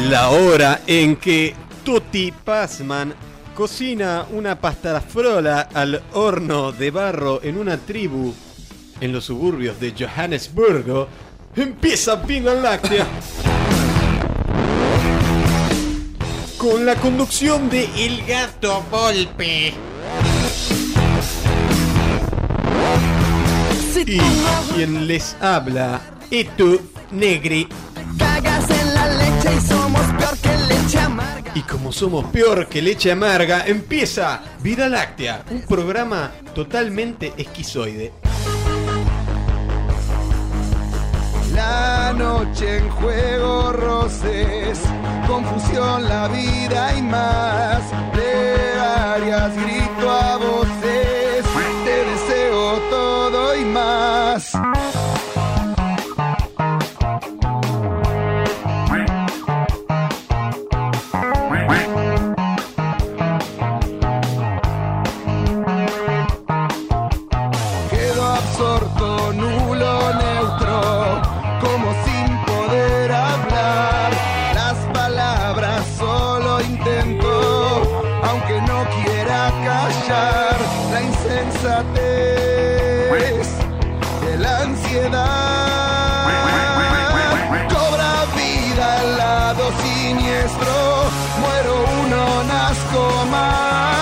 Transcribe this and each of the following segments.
La hora en que Tutti Passman cocina una pastafrola al horno de barro en una tribu en los suburbios de Johannesburgo, empieza Vida Láctea. Con la conducción de El Gato Volpe. Y quien les habla, Etu Negri. Cagas en la leche y somos peor que leche amarga. Y como somos peor que leche amarga, empieza Vida Láctea, un programa totalmente esquizoide. La noche en juego, roces, confusión, la vida y más. Plegarias, grito a voces, te deseo todo y más. Quedo absorto, nulo, neutro, como sin poder hablar. Las palabras solo intento, aunque no quiera callar. La insensatez de la ansiedad cobra vida al lado siniestro. Muero uno, nazco más.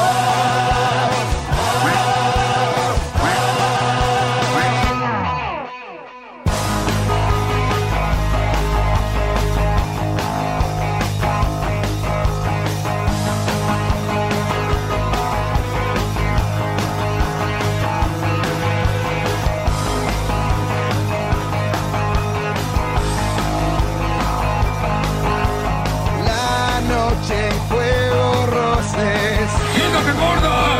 La noche en fuego, roces. ¡Quítate, gorda!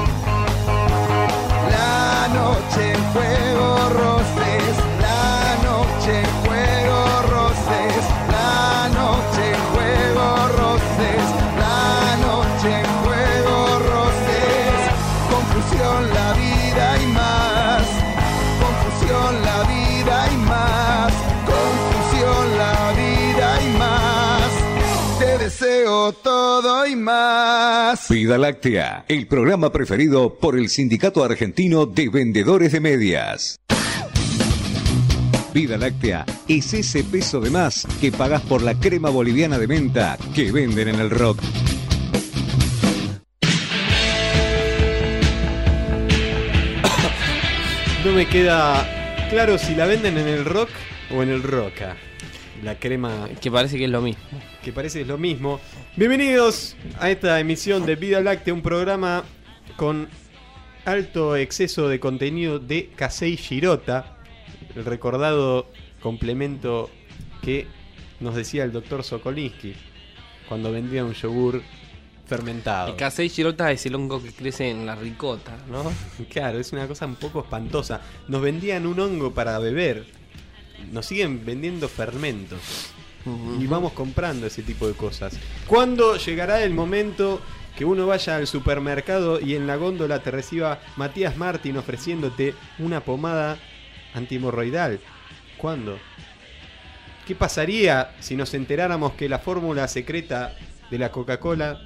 La noche en fuego, roces. La noche en fuego, roces. La noche en fuego, roces. La noche en fuego, roces. Confusión, la vida y más. Confusión, la vida y más. Confusión, la vida y más. Te deseo todo y más. Vida Láctea, el programa preferido por el Sindicato Argentino de Vendedores de Medias. Vida Láctea es ese peso de más que pagás por la crema boliviana de menta que venden en el rock. No me queda claro si la venden en el rock o en el roca. La crema Que parece que es lo mismo. que parece es lo mismo. Bienvenidos a esta emisión de Vida Láctea, un programa con alto exceso de contenido de Kasei Shirota, el recordado complemento que nos decía el doctor Sokolinsky cuando vendía un yogur fermentado. El Kasei Shirota es el hongo que crece en la ricota, ¿no? Claro, es una cosa un poco espantosa. Nos vendían un hongo para beber. Nos siguen vendiendo fermentos. Y vamos comprando ese tipo de cosas. ¿Cuándo llegará el momento que uno vaya al supermercado y en la góndola te reciba Matías Martín ofreciéndote una pomada antihemorroidal? ¿Cuándo? ¿Qué pasaría si nos enteráramos que la fórmula secreta de la Coca-Cola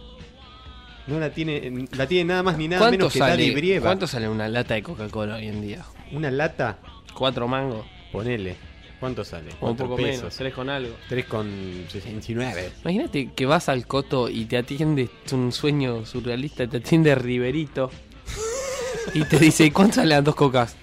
no la tiene nada más ni nada menos que Daddy Brieva? ¿Cuánto sale una lata de Coca-Cola hoy en día? ¿Una lata? 4 mangos. Ponele. ¿Cuánto sale? O un 4 poco pesos. menos, 3 con algo. 3,69. Imagínate que vas al Coto y te atiende, es un sueño surrealista, te atiende Riverito y te dice, ¿cuánto salen las 2 cocas?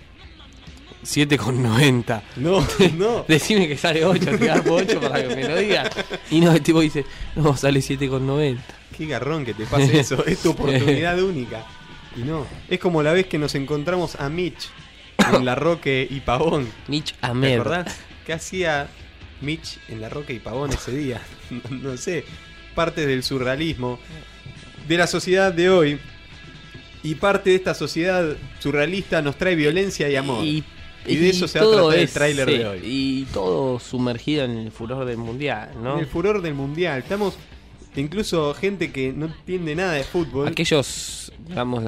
7,90. No, no. Decime que sale 8, te garpo 8 para que me lo digas. Y no, el tipo dice, no, sale 7,90. Qué garrón que te pase eso. Es tu oportunidad única. Y no. Es como la vez que nos encontramos a Mitch en La Roque y Pavón. Mitch ¿Te Amer. acordás? ¿Qué hacía Mitch en La Roque y Pavón ese día? No sé. Parte del surrealismo de la sociedad de hoy. Y parte de esta sociedad surrealista nos trae violencia y amor. Y de eso se va a todo tratar el es, tráiler sí, de hoy. Y todo sumergido en el furor del mundial, ¿no? En el furor del mundial. Estamos, incluso gente que no entiende nada de fútbol. Aquellos, digamos,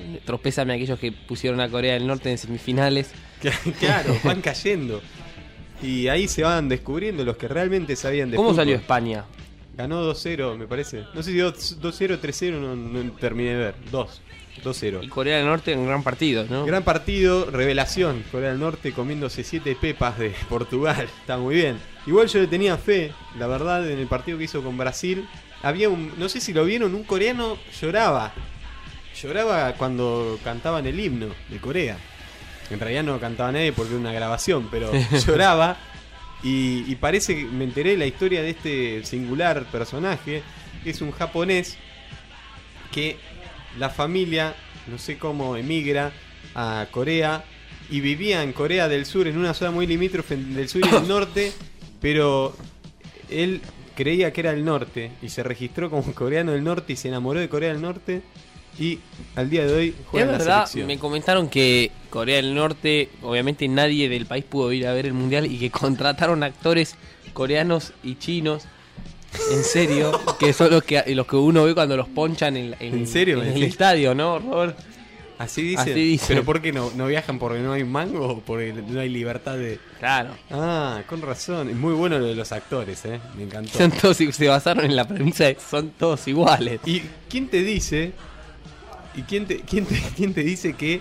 tropézame aquellos que pusieron a Corea del Norte en semifinales. Claro, van cayendo. Y ahí se van descubriendo los que realmente sabían de ¿Cómo fútbol. salió España? Ganó 2-0, me parece. No sé si 2-0, 3-0, no terminé de ver. 2-0. Y Corea del Norte, un gran partido, ¿no? Gran partido, revelación. Corea del Norte comiéndose 7 pepas de Portugal. Está muy bien. Igual yo le tenía fe, la verdad, en el partido que hizo con Brasil. Había no sé si lo vieron, un coreano lloraba. Lloraba cuando cantaban el himno de Corea. En realidad no cantaba nadie porque era una grabación, pero lloraba. Y parece que me enteré de la historia de este singular personaje, que es un japonés que la familia, no sé cómo, emigra a Corea y vivía en Corea del Sur, en una zona muy limítrofe del sur y del norte, pero él creía que era el norte y se registró como coreano del norte y se enamoró de Corea del Norte y al día de hoy juega Es en la verdad, selección. me comentaron que Corea del Norte, obviamente nadie del país pudo ir a ver el mundial y que contrataron actores coreanos y chinos, en serio, que son los que uno ve cuando los ponchan ¿En serio? en el estadio, ¿no, Robert? Así dicen. Así dicen. ¿Pero por qué no viajan? ¿Porque no hay mango o porque no hay libertad de...? Claro. Ah, con razón. Es muy bueno lo de los actores, me encantó. Son todos, se basaron en la premisa de que son todos iguales. ¿Y quién te dice? ¿Y quién te dice que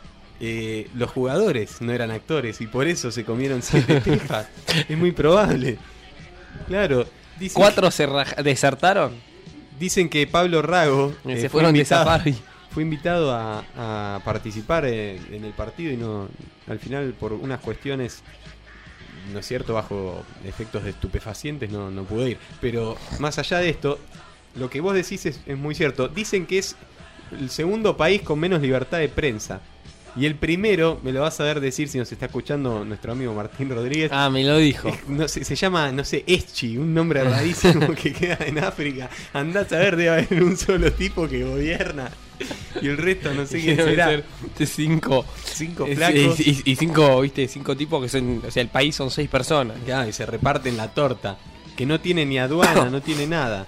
los jugadores no eran actores y por eso se comieron 7 pepas? Es muy probable. Claro. Dicen, 4 desertaron. dicen que Pablo Rago Se fueron de safari. fue invitado a participar en el partido y no, al final por unas cuestiones, ¿no es cierto?, bajo efectos de estupefacientes no pudo ir. Pero más allá de esto, lo que vos decís es muy cierto. Dicen que es el segundo país con menos libertad de prensa. Y el primero, me lo vas a ver decir si nos está escuchando nuestro amigo Martín Rodríguez. Ah, me lo dijo. No sé, se llama, no sé, Eschi, un nombre rarísimo que queda en África. Andá a saber, debe haber un solo tipo que gobierna. Y el resto no sé quién será. De 5 flacos. y 5, viste, 5 tipos que son, o sea, el país son 6 personas. Claro, y se reparten la torta. Que no tiene ni aduana, no tiene nada.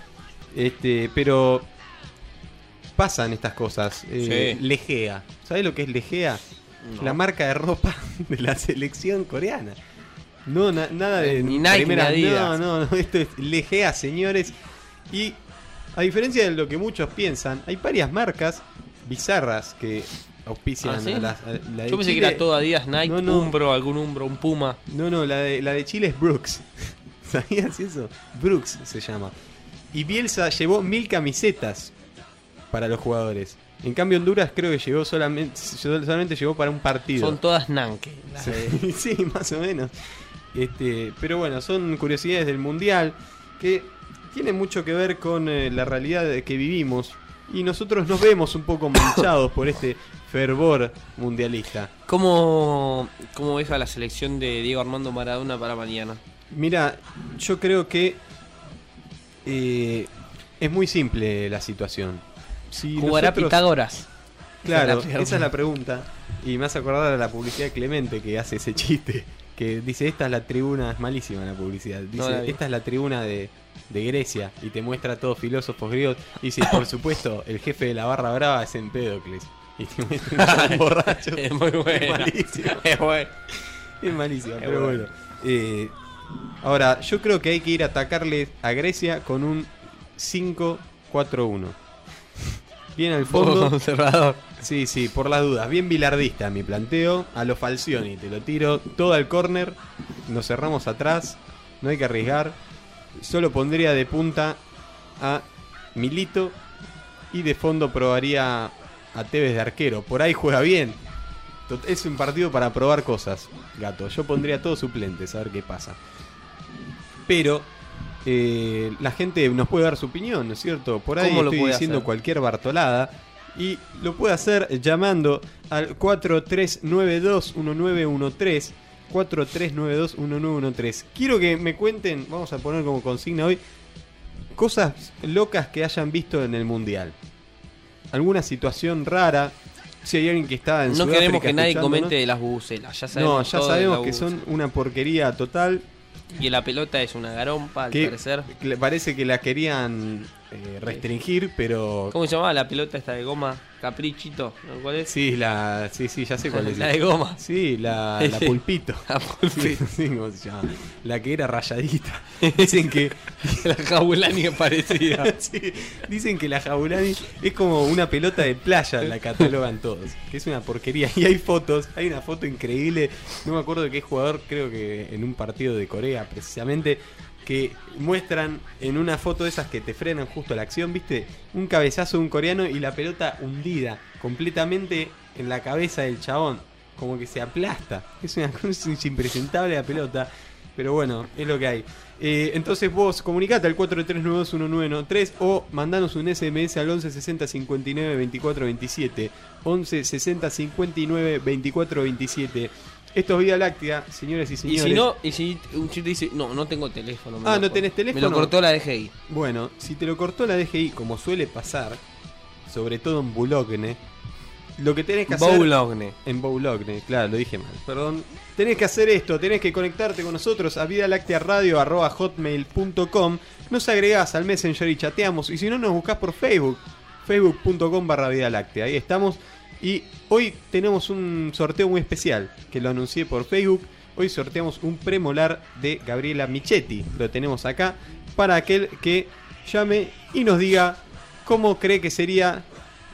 Pero pasan estas cosas. Sí. Legea. ¿Sabés lo que es Legea? No. La marca de ropa de la selección coreana. No, nada de Ni Nike, primera. ni Adidas. No, esto es Legea, señores. Y a diferencia de lo que muchos piensan, hay varias marcas bizarras que auspician ¿Ah, sí? a la de Yo pensé Chile. que era todo Adidas, Nike, No. Umbro, algún Umbro, un Puma. No, la de Chile es Brooks. ¿Sabías eso? Brooks se llama. Y Bielsa llevó 1000 camisetas para los jugadores. En cambio Honduras creo que llegó solamente llegó para un partido. Son todas Nanke. Sí, más o menos. Pero bueno, son curiosidades del mundial que tienen mucho que ver con la realidad de que vivimos y nosotros nos vemos un poco manchados por este fervor mundialista. ¿Cómo ves a la selección de Diego Armando Maradona para mañana? Mira, yo creo que es muy simple la situación. Si ¿Jugará nosotros- Pitágoras? Claro, Esa es la esa es la pregunta. Y me hace acordar a la publicidad de Clemente que hace ese chiste. Que dice, esta es la tribuna, es malísima la publicidad. Dice, No la vi. esta es la tribuna de Grecia. Y te muestra a todos filósofos griegos. Y dice, por supuesto, el jefe de la barra brava es Empédocles. Y te muestra un borracho. Es muy bueno. Es malísimo. Es bueno. Es malísimo, Es pero bueno. Ahora, yo creo que hay que ir a atacarle a Grecia con un 5-4-1. Bien al fondo. Conservador. Sí, por las dudas. Bien bilardista mi planteo. A lo Falcioni, te lo tiro todo al córner. Nos cerramos atrás. No hay que arriesgar. Solo pondría de punta a Milito. Y de fondo probaría a Tevez de arquero. Por ahí juega bien. Es un partido para probar cosas, gato. Yo pondría a todos suplentes, a ver qué pasa. Pero la gente nos puede dar su opinión, ¿no es cierto? Por ahí ¿Cómo lo estoy puede diciendo hacer? cualquier bartolada. Y lo puede hacer llamando al 43921913. 43921913. Quiero que me cuenten, vamos a poner como consigna hoy, cosas locas que hayan visto en el mundial. Alguna situación rara. Si hay alguien que está en No Sudáfrica queremos que nadie escuchándonos. comente de las bubucelas. Ya No, sabemos, ya todo de sabemos la que bubucela. son una porquería total. Y la pelota es una garompa, al Que parecer. parece que la querían restringir, pero... ¿Cómo se llamaba la pelota esta de goma? Caprichito, ¿no? ¿Cuál es? Sí, ya sé cuál es. La de goma. Sí, la pulpito. La Pulpito. Sí, ¿cómo se llama? La que era rayadita. Dicen que... La Jabulani es parecida. Sí, dicen que la Jabulani es como una pelota de playa, la catalogan todos. Que es una porquería. Y hay fotos, hay una foto increíble. No me acuerdo de qué jugador, creo que en un partido de Corea precisamente, que muestran en una foto de esas que te frenan justo la acción, ¿viste? Un cabezazo de un coreano y la pelota hundida completamente en la cabeza del chabón, como que se aplasta. Es una cosa impresentable la pelota, pero bueno, es lo que hay. Entonces vos comunicate al 43921993 o mandanos un SMS al 11 60 59 24 27. 11 60 59 24 27. Esto es Vía Láctea, señores y señores. Y si un chico te dice, no tengo teléfono. ¿no tenés teléfono? Me lo cortó la DGI. Bueno, si te lo cortó la DGI, como suele pasar, sobre todo en Boulogne, lo que tenés que hacer... En Boulogne, claro, lo dije mal, perdón. Tenés que hacer esto, tenés que conectarte con nosotros a vidalactearadio@hotmail.com. Nos agregás al Messenger y chateamos. Y si no, nos buscás por Facebook, facebook.com/vidalactea. Ahí estamos. Y hoy tenemos un sorteo muy especial, que lo anuncié por Facebook. Hoy sorteamos un premolar de Gabriela Michetti. Lo tenemos acá para aquel que llame y nos diga cómo cree que sería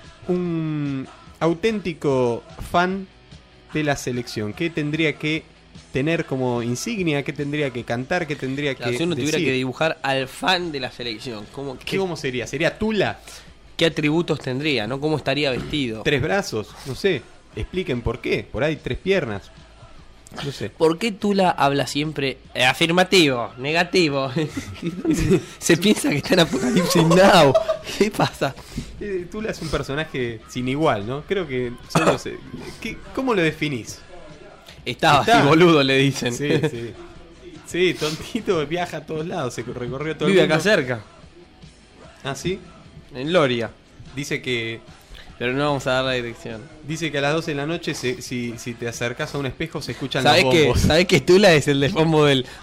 un auténtico fan de la selección. ¿Qué tendría que tener como insignia? ¿Qué tendría que cantar? ¿Qué tendría que si uno decir? tuviera que dibujar al fan de la selección, ¿cómo sería? ¿Sería Tula? ¿Qué atributos tendría? ¿No? ¿Cómo estaría vestido? 3 brazos, no sé. Expliquen por qué. Por ahí 3 piernas. No sé. ¿Por qué Tula habla siempre afirmativo, negativo? Se piensa que está en Apocalipsis Now. ¿Qué pasa? Tula es un personaje sin igual, ¿no? Creo que solo se... ¿Cómo lo definís? Estaba así, boludo, le dicen. Sí, sí. Sí, tontito, viaja a todos lados, se recorrió todo Vive el mundo. acá cerca. ¿Ah, sí? En Loria. Dice que... Pero no vamos a dar la dirección. Dice que a las 12 de la noche si te acercas a un espejo se escuchan los bombos. ¿Sabés que Tula es el de fondo del... Sí,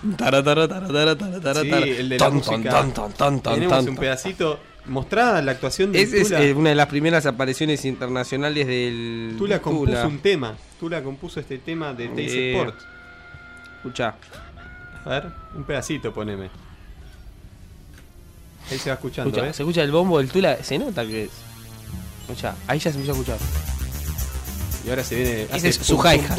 el de la música. Tenemos un pedacito. Mostrada la actuación de Tula. Es una de las primeras apariciones internacionales del... Tula compuso un tema. Tula compuso este tema de Teis Sport. Escuchá. A ver, un pedacito poneme. Ahí se va escuchando, ¿eh? Se escucha el bombo del Tula. Se nota que es... Escuchá, ahí ya se empieza a escuchar. Y ahora se viene... Ese es su hi-hat.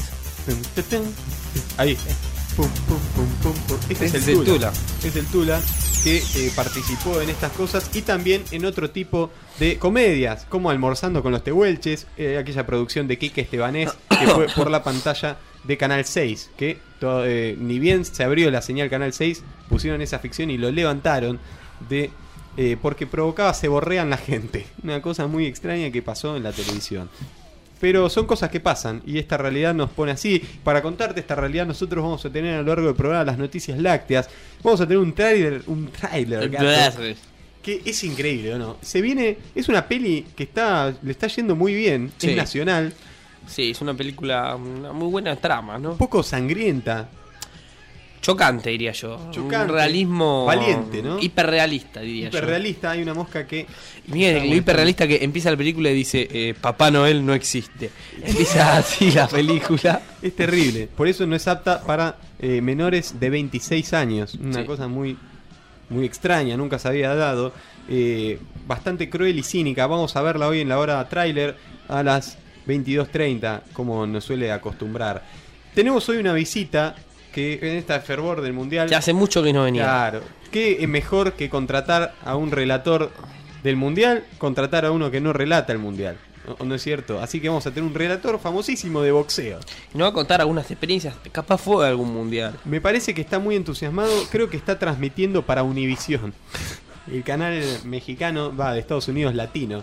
Ahí. Pum, pum, pum, pum, pum. Este es el Tula. Es el Tula que participó en estas cosas y también en otro tipo de comedias, como Almorzando con los Tehuelches, aquella producción de Quique Estebanés que fue por la pantalla de Canal 6, que ni bien se abrió la señal Canal 6, pusieron esa ficción y lo levantaron de... porque provocaba seborrea en la gente. Una cosa muy extraña que pasó en la televisión. Pero son cosas que pasan y esta realidad nos pone así. Para contarte esta realidad nosotros vamos a tener a lo largo del programa las noticias lácteas. Vamos a tener un tráiler gato, que es increíble, ¿o no? Se viene, es una peli que le está yendo muy bien, sí. Es nacional. Sí, es una película, una muy buena trama, ¿no? Un poco sangrienta. Chocante, diría yo. Chocante. Un realismo... Valiente, ¿no? Hiperrealista, diría Hiperrealista, hay una mosca que... Y mira, lo hiperrealista que empieza la película y dice, Papá Noel no existe. Empieza así la película. Es terrible. Por eso no es apta para menores de 26 años. Una cosa muy, muy extraña, nunca se había dado. Bastante cruel y cínica. Vamos a verla hoy en la hora tráiler a las 22:30, como nos suele acostumbrar. Tenemos hoy una visita... que en este fervor del mundial... Ya hace mucho que no venía. Claro. ¿Qué es mejor que contratar a un relator del mundial? Contratar a uno que no relata el mundial. ¿No es cierto? Así que vamos a tener un relator famosísimo de boxeo. Nos va a contar algunas experiencias. Capaz fue de algún mundial. Me parece que está muy entusiasmado. Creo que está transmitiendo para Univisión. El canal mexicano, de Estados Unidos latino.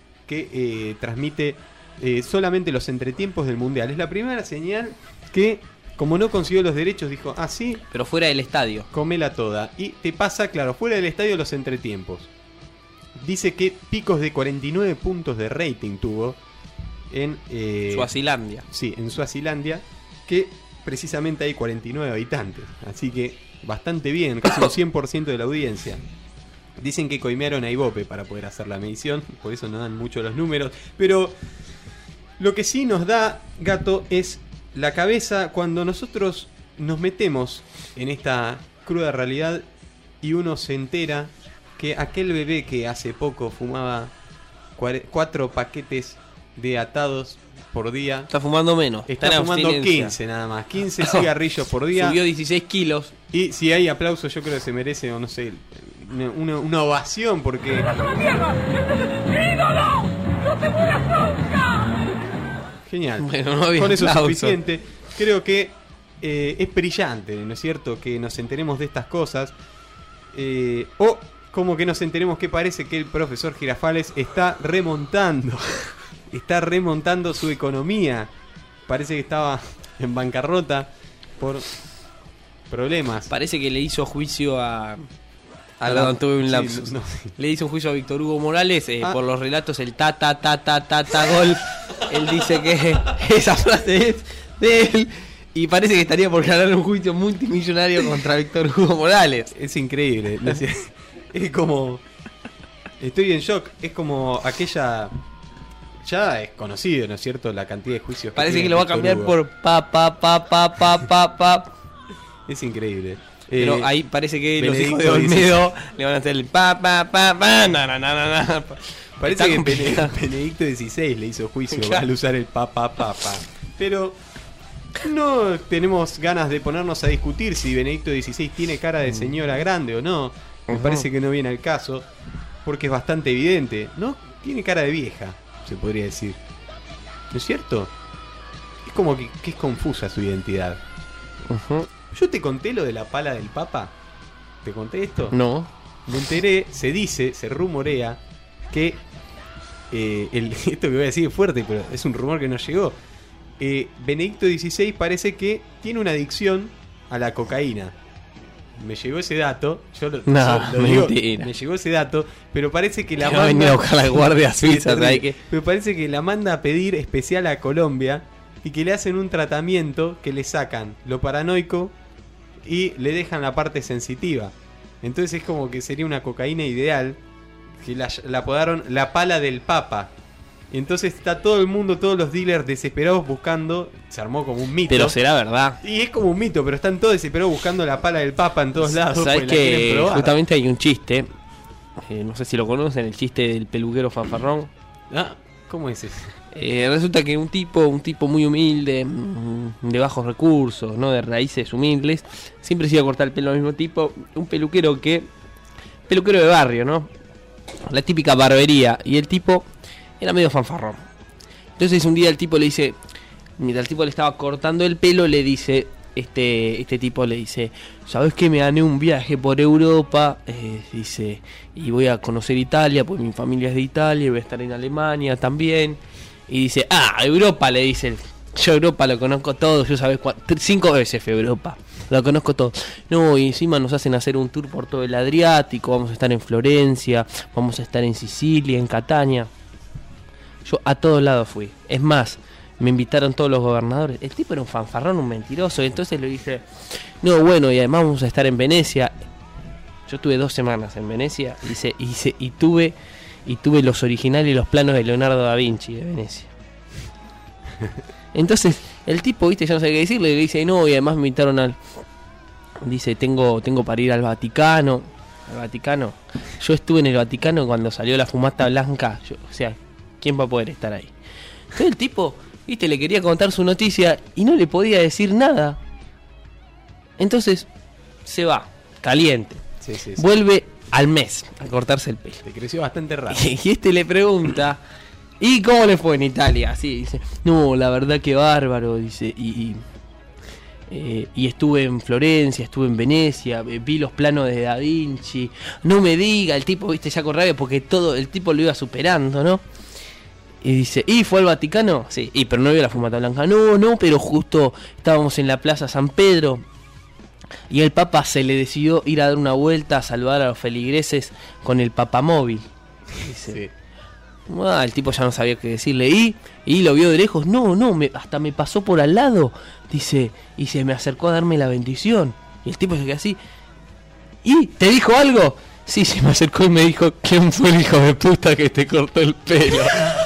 Que transmite solamente los entretiempos del mundial. Es la primera señal que... Como no consiguió los derechos, dijo, sí. Pero fuera del estadio. Comela toda. Y te pasa, claro, fuera del estadio los entretiempos. Dice que picos de 49 puntos de rating tuvo en... Suazilandia. Sí, en Suazilandia, que precisamente hay 49 habitantes. Así que bastante bien, casi un 100% de la audiencia. Dicen que coimearon a Ibope para poder hacer la medición, por eso no dan mucho los números. Pero lo que sí nos da, Gato, es la cabeza cuando nosotros nos metemos en esta cruda realidad y uno se entera que aquel bebé que hace poco fumaba 4 paquetes de atados por día, Está fumando menos. está en fumando abstinencia. 15 nada más, 15 cigarrillos por día. Subió 16 kilos. Y si hay aplausos, yo creo que se merece, o no sé, una ovación, porque genial. Bueno, no había Con eso es aplauso. suficiente. Creo que es brillante, ¿no es cierto? Que nos enteremos de estas cosas. O como que nos enteremos que parece que el profesor Girafales está remontando. Está remontando su economía. Parece que estaba en bancarrota por problemas. Parece que le hizo juicio a... A Perdón, la- tuve un sí, lapsus. no. Le hizo un juicio a Víctor Hugo Morales Ah. por los relatos, el ta gol. Él dice que esa frase es de él y parece que estaría por ganar un juicio multimillonario contra Víctor Hugo Morales. Es increíble. Es como... Estoy en shock. Es como aquella... Ya es conocido, ¿no es cierto? La cantidad de juicios Parece tiene que lo va a Víctor cambiar Hugo. por pa. Es increíble. Pero ahí parece que los hijos de Benedicto Olmedo le van a hacer el pa, na. Parece Está que complicado. Benedicto XVI le hizo juicio Claro. al usar el pa. Pero no tenemos ganas de ponernos a discutir si Benedicto XVI tiene cara de señora grande o no. Me Ujú. parece que no viene al caso, porque es bastante evidente, ¿no? Tiene cara de vieja, se podría decir. ¿No es cierto? Es como que es confusa su identidad. Ujú. Yo te conté lo de la pala del Papa. ¿Te conté esto? No. Me enteré, se dice, se rumorea que esto que voy a decir es fuerte, pero es un rumor que nos llegó. Benedicto XVI parece que tiene una adicción a la cocaína. Me llegó ese dato, yo lo digo, mentira. me llegó ese dato, pero parece que la Que va a venir a buscar la guardia Sí, suiza, terrible. ¿sabes qué? Pero parece que la manda a pedir especial a Colombia y que le hacen un tratamiento que le sacan lo paranoico y le dejan la parte sensitiva. Entonces es como que sería una cocaína ideal, que la apodaron la pala del Papa. Y entonces está todo el mundo, todos los dealers desesperados buscando, se armó como un mito. Pero será verdad. Y es como un mito, pero están todos desesperados buscando la pala del Papa en todos lados. Sabes porque la quieren que probar. justamente hay un chiste, no sé si lo conocen, el chiste del peluquero fanfarrón. Ah, ¿cómo es ese? Resulta que un tipo muy humilde, de bajos recursos, no de raíces humildes, siempre se iba a cortar el pelo al mismo tipo, un peluquero de barrio, ¿no? La típica barbería, y el tipo era medio fanfarrón. Entonces un día el tipo le dice, mientras el tipo le estaba cortando el pelo, le dice, este tipo le dice, ¿sabes qué? Me gané un viaje por Europa, dice, y voy a conocer Italia, pues mi familia es de Italia, y voy a estar en Alemania también. Y dice, Europa, le dice él. Yo Europa lo conozco todo, yo sabes 5 veces fui a Europa, lo conozco todo. No, y encima nos hacen hacer un tour por todo el Adriático, vamos a estar en Florencia, vamos a estar en Sicilia, en Catania. Yo a todos lados fui. Es más, me invitaron todos los gobernadores. El tipo era un fanfarrón, un mentiroso. Entonces le dije, no, bueno, y además vamos a estar en Venecia. Yo tuve 2 semanas en Venecia y tuve los originales y los planos de Leonardo da Vinci de Venecia. Entonces, el tipo, viste, ya no sabe qué decirle, le dice, no, y además me invitaron al... Dice, tengo para ir al Vaticano. ¿Al Vaticano? Yo estuve en el Vaticano cuando salió la fumata blanca. O sea, ¿quién va a poder estar ahí? Entonces el tipo, viste, le quería contar su noticia y no le podía decir nada. Entonces, se va, caliente. Sí. Vuelve al mes a cortarse el pelo. Te creció bastante rápido. Y este le pregunta, ¿y cómo le fue en Italia? Así dice, no, la verdad que bárbaro, dice, y estuve en Florencia, estuve en Venecia, vi los planos de Da Vinci. No me diga, el tipo, viste, ya con rabia porque todo el tipo lo iba superando, ¿no? Y dice, ¿y fue al Vaticano? Sí, pero no vio la fumata blanca. No, pero justo estábamos en la Plaza San Pedro y el Papa se le decidió ir a dar una vuelta a saludar a los feligreses con el papamóvil. Dice, el tipo ya no sabía qué decirle. Y lo vio de lejos. No, hasta me pasó por al lado. Dice, y se me acercó a darme la bendición. Y el tipo se quedó así. ¿Y te dijo algo? Sí, se me acercó y me dijo, ¿quién fue el hijo de puta que te cortó el pelo?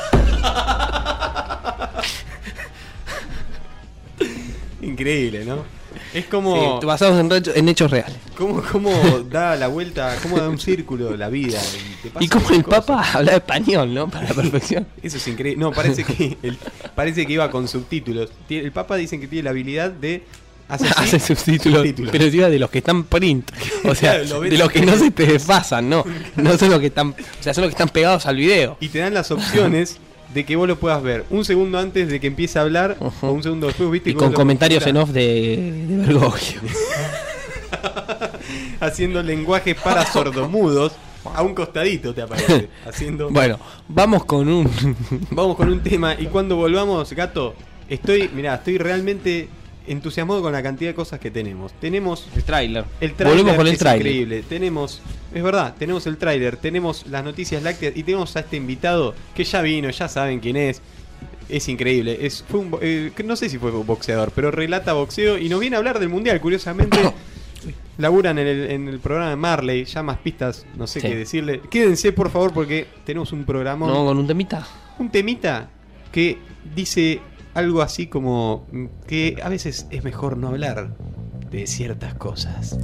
Increíble, ¿no? Es como... Sí, basados en hechos reales. ¿Cómo da la vuelta, cómo da un círculo la vida? Y como el Papa habla español, ¿no? Para la perfección. Eso es increíble. No, parece que iba con subtítulos. El Papa dicen que tiene la habilidad de... Hace subtítulos. Pero encima de los que están print. O sea, Claro, de los que no se te desfasan, ¿no? No son los que están... O sea, son los que están pegados al video. Y te dan las opciones de que vos lo puedas ver un segundo antes de que empiece a hablar o un segundo después, ¿viste? Y con comentarios en off de Bergoglio. Haciendo lenguaje para sordomudos. A un costadito te aparece. Haciendo... Bueno, vamos con un tema. Y cuando volvamos, Gato, estoy realmente entusiasmado con la cantidad de cosas que tenemos. Tenemos el tráiler. Volvemos con el es tráiler. Increíble. Tenemos el tráiler, tenemos las noticias lácteas y tenemos a este invitado que ya vino, ya saben quién es. Es increíble. No sé si fue boxeador, pero relata boxeo y nos viene a hablar del mundial, curiosamente. Laburan en el programa de Marley, ya más pistas, no sé qué decirle. Quédense por favor porque tenemos un programa. No, con un temita. Un temita que dice algo así como que a veces es mejor no hablar de ciertas cosas.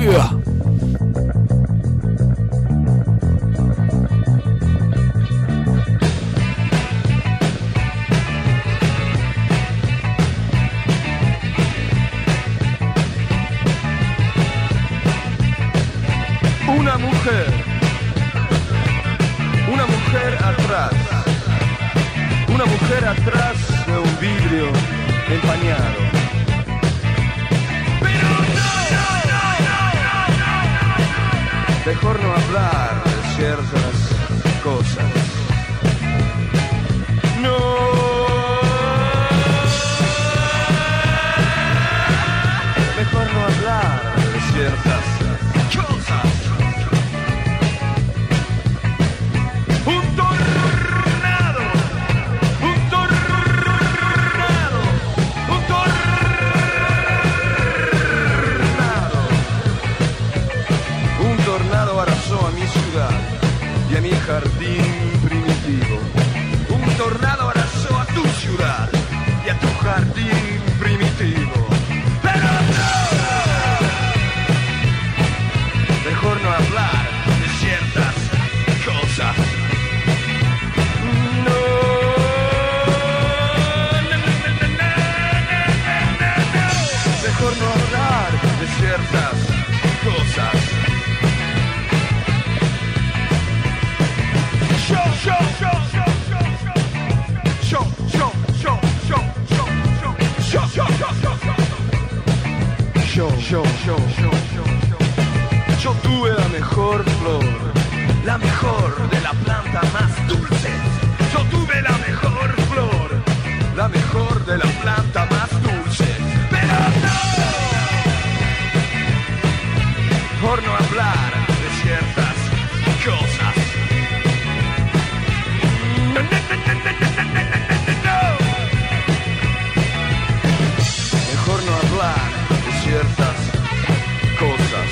Una mujer atrás de un vidrio empañado. Pero mejor no hablar de ciertas cosas. No. Mejor no hablar de ciertas cosas. Y a mi jardín primitivo. Un tornado arrasó a tu ciudad y a tu jardín primitivo. Pero mejor no hablar de ciertas cosas. Mejor no hablar de ciertas cosas. Yo tuve la mejor flor, la mejor de la planta más dulce. Yo tuve la mejor flor, la mejor de la planta más dulce. Pero por no hablar de ciertas cosas. Mejor no hablar de ciertas cosas.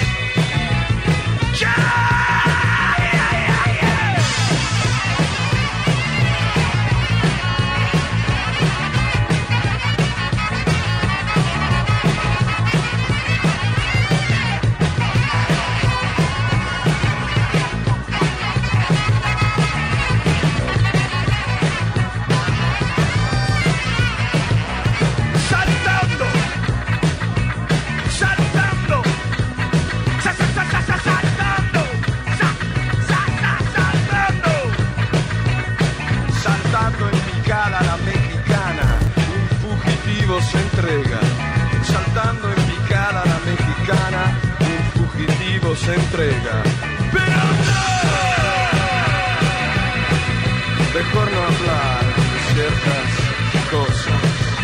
Se entrega, saltando en picada la mexicana, un fugitivo se entrega. Pero mejor no hablar de ciertas cosas.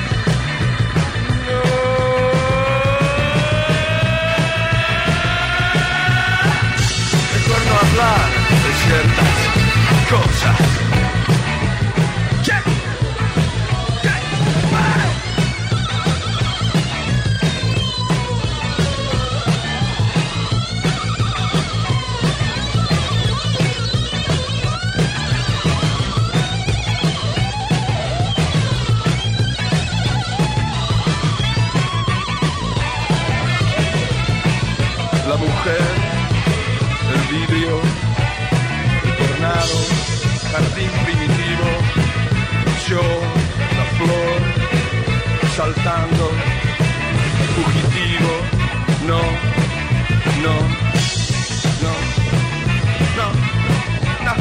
Mejor no hablar de ciertas cosas. mujer, el vidrio, el tornado, jardín primitivo, yo, la flor, saltando, fugitivo, no, no, no, no, no.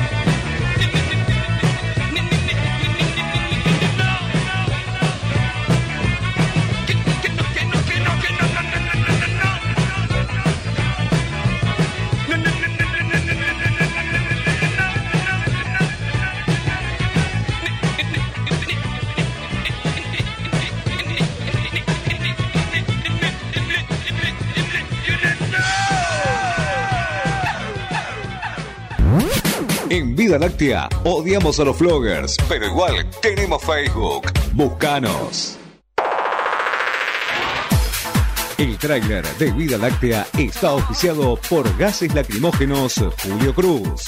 En Vida Láctea odiamos a los vloggers, pero igual tenemos Facebook. Búscanos. El tráiler de Vida Láctea está auspiciado por Gases Lacrimógenos Julio Cruz.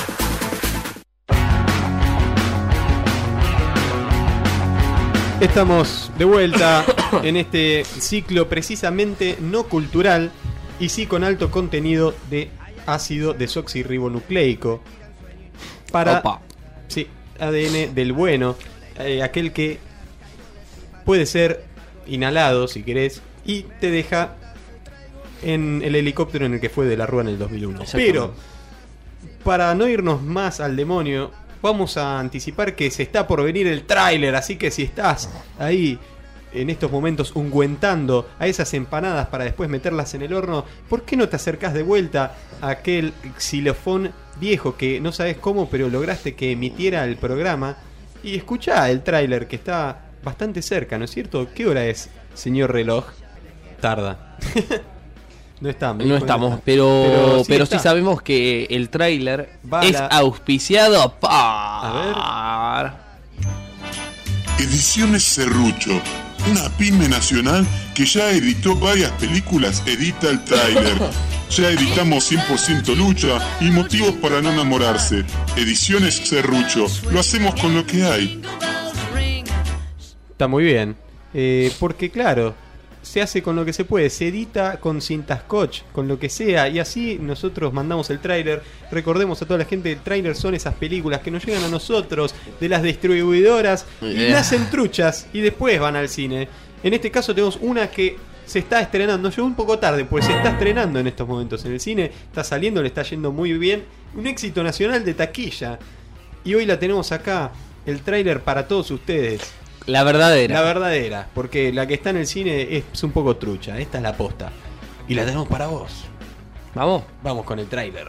Estamos de vuelta en este ciclo precisamente no cultural y sí con alto contenido de ácido desoxirribonucleico para sí, ADN del bueno, aquel que puede ser inhalado si querés y te deja en el helicóptero en el que fue de la Rúa en el 2001. Pero para no irnos más al demonio, vamos a anticipar que se está por venir el tráiler, así que si estás ahí en estos momentos ungüentando a esas empanadas para después meterlas en el horno, ¿por qué no te acercás de vuelta a aquel xilofón viejo que no sabes cómo, pero lograste que emitiera el programa y escuchá el tráiler que está bastante cerca, ¿no es cierto? ¿Qué hora es, señor reloj? Tarda. No estamos. No estamos, pero sí sí sabemos que el tráiler es auspiciado por Ediciones Serrucho, una pyme nacional que ya editó varias películas, edita el tráiler. Ya editamos 100% lucha y motivos para no enamorarse. Ediciones Serrucho, lo hacemos con lo que hay. Está muy bien, porque claro, se hace con lo que se puede, se edita con cinta scotch, con lo que sea, y así nosotros mandamos el tráiler. Recordemos a toda la gente, el tráiler son esas películas que nos llegan a nosotros de las distribuidoras y nacen truchas y después van al cine. En este caso tenemos una que se está estrenando, llegó un poco tarde, pues se está estrenando en estos momentos en el cine, está saliendo, le está yendo muy bien, un éxito nacional de taquilla, y hoy la tenemos acá, el tráiler para todos ustedes. La verdadera. La verdadera, porque la que está en el cine es un poco trucha. Esta es la posta. Y la tenemos para vos. ¿Vamos? Vamos con el tráiler.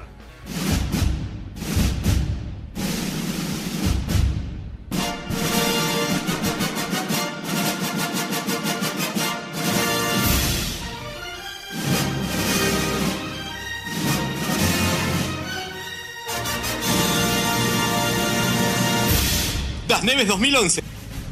Das Neves 2011.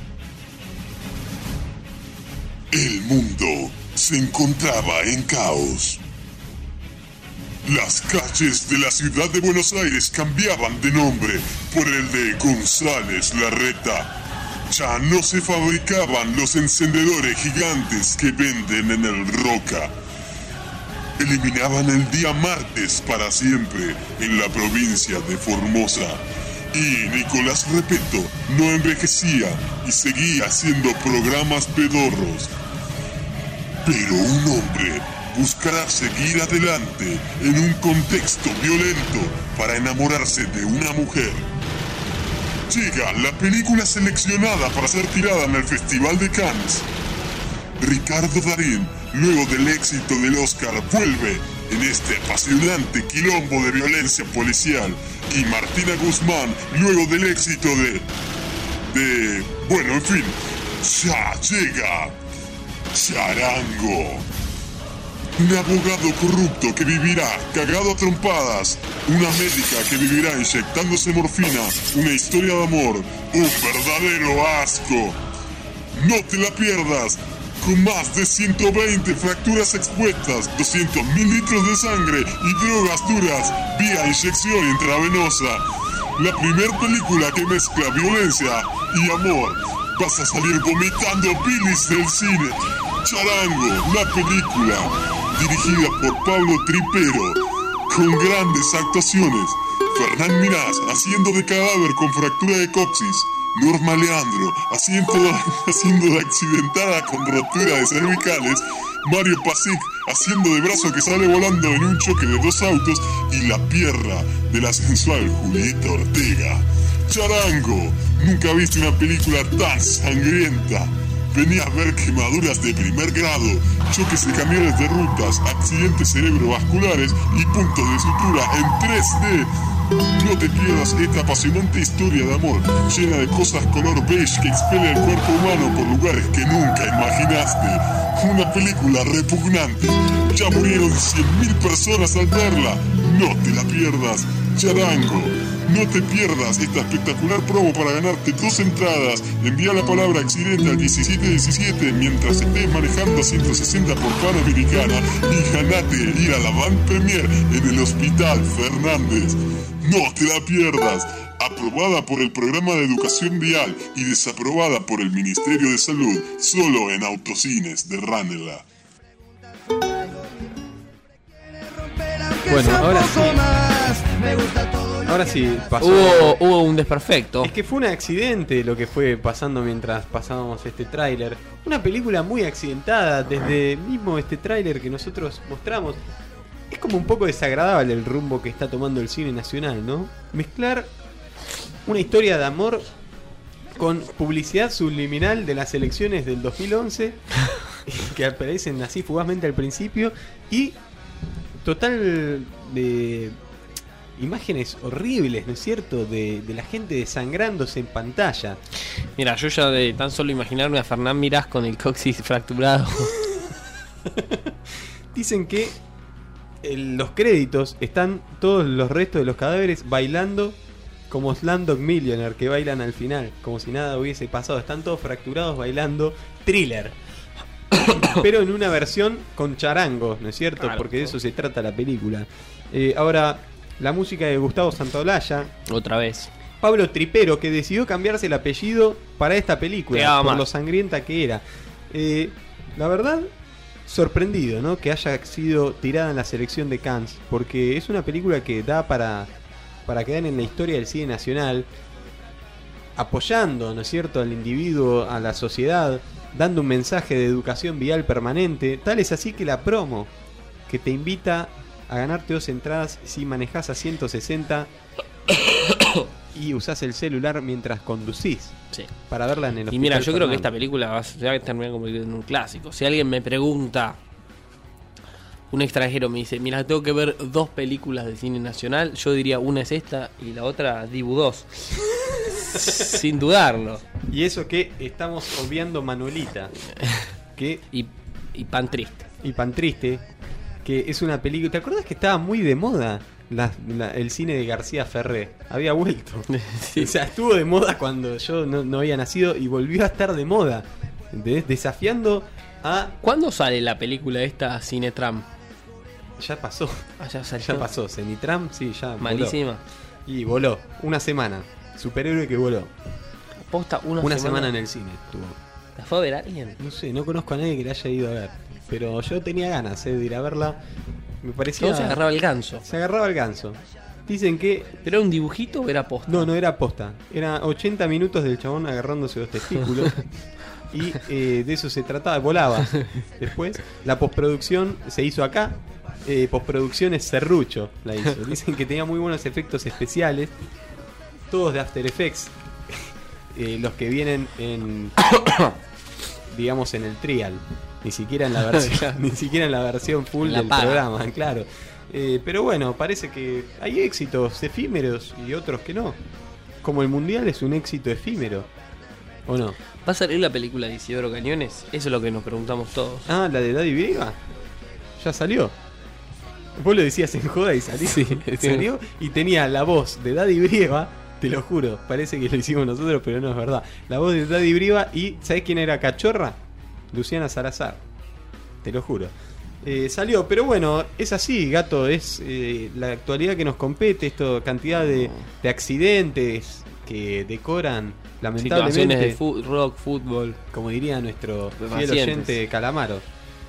El mundo se encontraba en caos. Las calles de la ciudad de Buenos Aires cambiaban de nombre por el de González Larreta. Ya no se fabricaban los encendedores gigantes que venden en el Roca. Eliminaban el día martes para siempre en la provincia de Formosa. Y Nicolás Repetto no envejecía y seguía haciendo programas pedorros. Pero un hombre buscará seguir adelante en un contexto violento para enamorarse de una mujer. Llega la película seleccionada para ser tirada en el Festival de Cannes. Ricardo Darín, luego del éxito del Oscar, vuelve en este apasionante quilombo de violencia policial. Y Martina Guzmán, luego del éxito bueno, en fin, ya llega Charango. Un abogado corrupto que vivirá cagado a trompadas. Una médica que vivirá inyectándose morfina. Una historia de amor. Un verdadero asco. No te la pierdas. Con más de 120 fracturas expuestas, 200.000 litros de sangre y drogas duras vía inyección intravenosa. La primer película que mezcla violencia y amor. Vas a salir vomitando bilis del cine. Charango, la película. dirigida por Pablo Tripero, con grandes actuaciones. Fernán Mirás haciendo de cadáver con fractura de coxis. Norma Leandro haciendo de accidentada con rotura de cervicales. Mario Pasic haciendo de brazo que sale volando en un choque de dos autos. Y la pierna de la sensual Julieta Ortega. Charango, nunca viste una película tan sangrienta. Venía a ver quemaduras de primer grado, choques de camiones de rutas, accidentes cerebrovasculares y puntos de sutura en 3D. No te pierdas esta apasionante historia de amor, llena de cosas color beige que expele el cuerpo humano por lugares que nunca imaginaste. Una película repugnante. Ya murieron 100.000 personas al verla. No te la pierdas. Charango. No te pierdas esta espectacular promo para ganarte 2 entradas. Envía la palabra accidente al 1717 mientras estés manejando a 160 por Panamericana y ganate ir a la Van Premier en el Hospital Fernández. No te la pierdas. Aprobada por el Programa de Educación Vial y desaprobada por el Ministerio de Salud, solo en Autocines de Ranelagh. Bueno, ahora sí pasó. Hubo un desperfecto. Es que fue un accidente lo que fue pasando mientras pasábamos este tráiler. Una película muy accidentada, desde mismo este tráiler que nosotros mostramos. Es como un poco desagradable el rumbo que está tomando el cine nacional, ¿no? Mezclar una historia de amor con publicidad subliminal de las elecciones del 2011 que aparecen así fugazmente al principio y total de imágenes horribles, ¿no es cierto? De la gente desangrándose en pantalla. Mira, yo ya de tan solo imaginarme a Fernán Mirás con el coxis fracturado. Dicen que en los créditos están todos los restos de los cadáveres bailando como Slumdog Millionaire, que bailan al final, como si nada hubiese pasado. Están todos fracturados bailando Thriller. Pero en una versión con charangos, ¿no es cierto? Claro, porque de eso se trata la película. Ahora, la música de Gustavo Santaolalla. Otra vez. Pablo Tripero, que decidió cambiarse el apellido para esta película, por lo sangrienta que era. La verdad, sorprendido, ¿no? Que haya sido tirada en la selección de Cannes, porque es una película que da para quedar en la historia del cine nacional, apoyando, ¿no es cierto?, al individuo, a la sociedad, dando un mensaje de educación vial permanente. Tal es así que la promo, que te invita a ganarte 2 entradas si manejás a 160 y usás el celular mientras conducís, sí, para verla en el hospital. Y mira, yo creo que esta Fernández. película va a terminar convirtiendo en un clásico. Si alguien me pregunta, un extranjero me dice, mira, tengo que ver 2 películas de cine nacional, yo diría una es esta y la otra Dibu 2. Sin dudarlo. Y eso que estamos obviando Manuelita, que Y Pan Triste. y Pan Triste, que es una película. ¿Te acuerdas que estaba muy de moda el cine de García Ferré? Había vuelto. Sí. O sea, estuvo de moda cuando yo no había nacido y volvió a estar de moda. ¿Entendés? Desafiando a... ¿Cuándo sale la película esta Cinetram? Ya pasó. Ya salió. Ya pasó. Cenitram, sí, ya voló. Malísima. Y voló. Una semana. Superhéroe que voló. Posta Una semana en el cine estuvo. ¿La fue a ver alguien? No sé, no conozco a nadie que la haya ido a ver. Pero yo tenía ganas de ir a verla. Me parecía... No, se agarraba el ganso. Se agarraba el ganso. Dicen que... ¿Pero era un dibujito o era posta? No era posta. Era 80 minutos del chabón agarrándose los testículos. Y de eso se trataba. Volaba. Después, la postproducción se hizo acá. Postproducción es Serrucho la hizo. Dicen que tenía muy buenos efectos especiales. Todos de After Effects. Los que vienen en... digamos en el trial. Ni siquiera en la versión, ni siquiera en la versión full La del paga. programa, claro. Pero bueno, parece que hay éxitos efímeros y otros que no. Como el mundial es un éxito efímero, ¿o no? ¿Va a salir la película de Isidoro Cañones? Eso es lo que nos preguntamos todos. Ah, la de Daddy Brieva. Ya salió. Vos lo decías en joda y salió. Sí, Salió y tenía la voz de Daddy Brieva. Te lo juro, parece que lo hicimos nosotros, pero no es verdad. La voz de Daddy Brieva y ¿sabés quién era Cachorra? Luciana Salazar. Te lo juro. Salió, pero bueno, es así, gato, es la actualidad que nos compete, esto, cantidad de accidentes que decoran lamentablemente, Situaciones de rock, fútbol. como diría nuestro fiel Recientes. oyente Calamaro.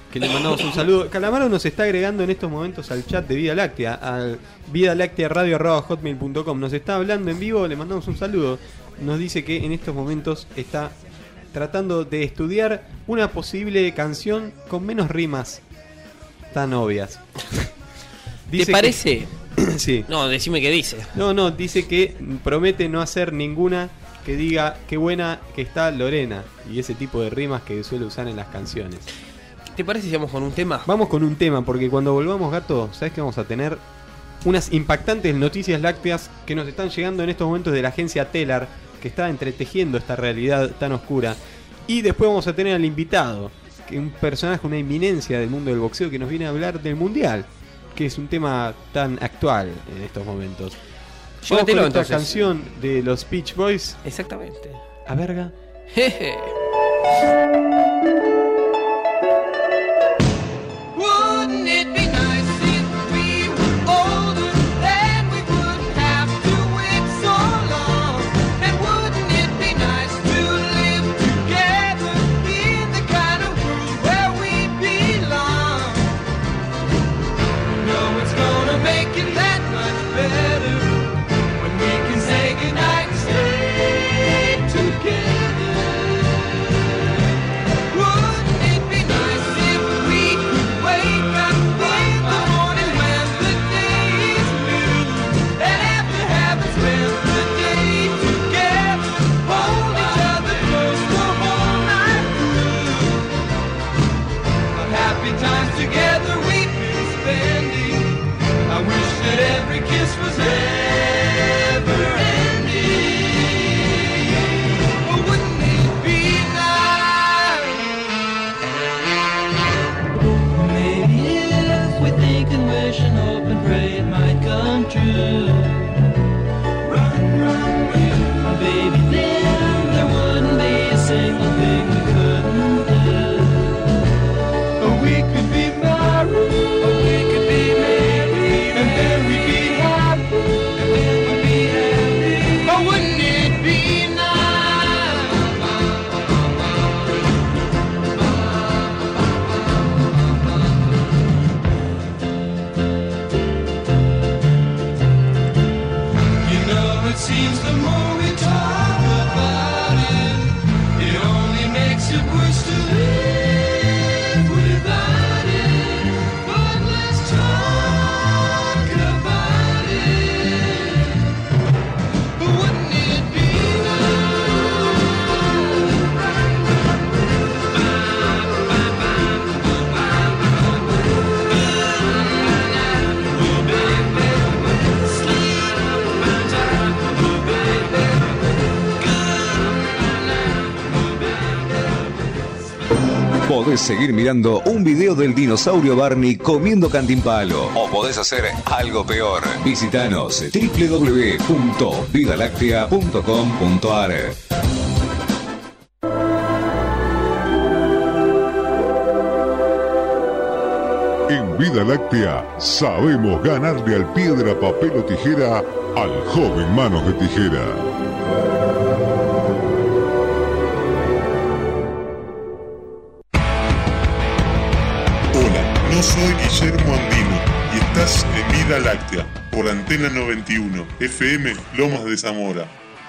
que le mandamos un saludo. Calamaro nos está agregando en estos momentos al chat de Vida Láctea, al vidalactearadio@hotmail.com. Nos está hablando en vivo, le mandamos un saludo. Nos dice que en estos momentos está tratando de estudiar una posible canción con menos rimas tan obvias. ¿Te parece? Sí. No, decime qué dice. No, dice que promete no hacer ninguna que diga qué buena que está Lorena y ese tipo de rimas que suele usar en las canciones. ¿Te parece si vamos con un tema? Vamos con un tema, porque cuando volvamos, Gato, ¿sabes que vamos a tener? Unas impactantes noticias lácteas que nos están llegando en estos momentos de la agencia Telar, que está entretejiendo esta realidad tan oscura. Y después vamos a tener al invitado, que es un personaje, una eminencia del mundo del boxeo, que nos viene a hablar del Mundial, que es un tema tan actual en estos momentos. Vamos con esta canción de los Beach Boys. Exactamente. A verga. Jeje. Wouldn't it be nice if we were older, then we wouldn't have to wait so long? And wouldn't it be nice to live together in the kind of world where we belong? No, it's gonna make it that much better when we can say goodnight and stay together. Wouldn't it be nice if we could wake up in the morning when the day is new, and after having spent the day together, hold each other close the whole night through? The happy times together we've been spending, I wish that every kiss was never ending. But wouldn't it be nice? Maybe if we think and wish and hope and pray it might come true. Run, run, run, baby, then there wouldn't be a single thing we couldn't do. Or we could be married, or we could be married, and then we'd be happy, and then we'd be happy. But wouldn't it be You know, it seems the more we talk about it, it only makes it worse to live without it. But let's talk about it. But wouldn't it be Podés seguir mirando un video del dinosaurio Barney comiendo cantimpalo. O podés hacer algo peor. Visitanos www.vidalactea.com.ar. En Vida Láctea sabemos ganarle al piedra, papel o tijera al joven Manos de Tijera. Hola, no soy Guillermo Andino y estás en Vida Láctea por Antena 91 FM Lomas de Zamora.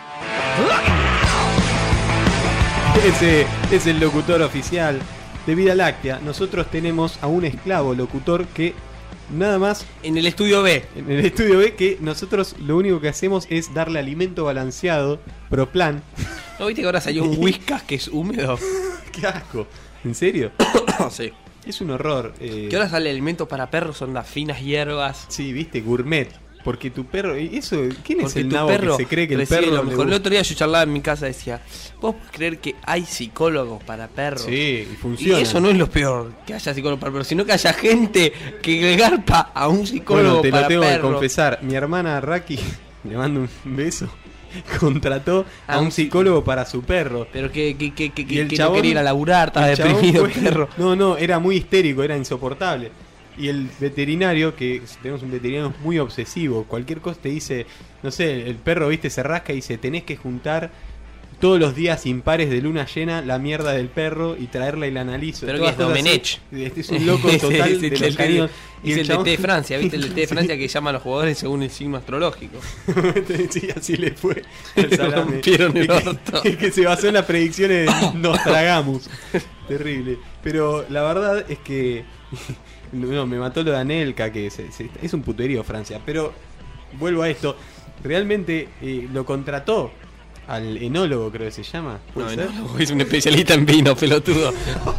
Ese es el locutor oficial de Vida Láctea. Nosotros tenemos a un esclavo locutor que nada más En el estudio B. en el estudio B, que nosotros lo único que hacemos es darle alimento balanceado, Proplan. ¿No viste que ahora salió un Whiskas que es húmedo? ¡Qué asco! ¿En serio? Sí. Es un horror. Que ahora sale alimento para perros, son las finas hierbas. Sí, viste, gourmet. Porque tu perro... ¿y eso? ¿Quién es Porque el tu nabo perro que se cree que el recibe perro... lo le mejor. El gusta? otro día yo charlaba en mi casa, decía, ¿vos podés creer que hay psicólogos para perros? Sí, y Y funciona. eso no es lo peor, que haya psicólogos para perros, sino que haya gente que le garpa a un psicólogo Bueno, te para lo tengo que perros. confesar. Mi hermana Raki, le mando un beso, contrató a un psicólogo para su perro. Pero que Y el no chabón- quería ir a laburar, estaba el chabón deprimido el fue- perro. No, era muy histérico, era insoportable. Y el veterinario, que tenemos un veterinario muy obsesivo, cualquier cosa te dice, no sé, el perro, viste, se rasca y dice, tenés que juntar todos los días impares de luna llena la mierda del perro y traerla y la analizo. Pero todas que es cosas así. Domenech. Este es un loco total de los caninos. Y el chabón- DT de Francia, ¿viste? El DT de Francia que llama a los jugadores según el signo astrológico. Sí, así le fue. al Le salame. rompieron el Es que- orto. es que se basó en las predicciones de Nostradamus. Terrible. Pero la verdad es que. No, me mató lo de Anelka, que es un puterío Francia. Pero vuelvo a esto. Realmente lo contrató al enólogo, creo que se llama. ¿Puede ser? No, es un especialista en vino, pelotudo.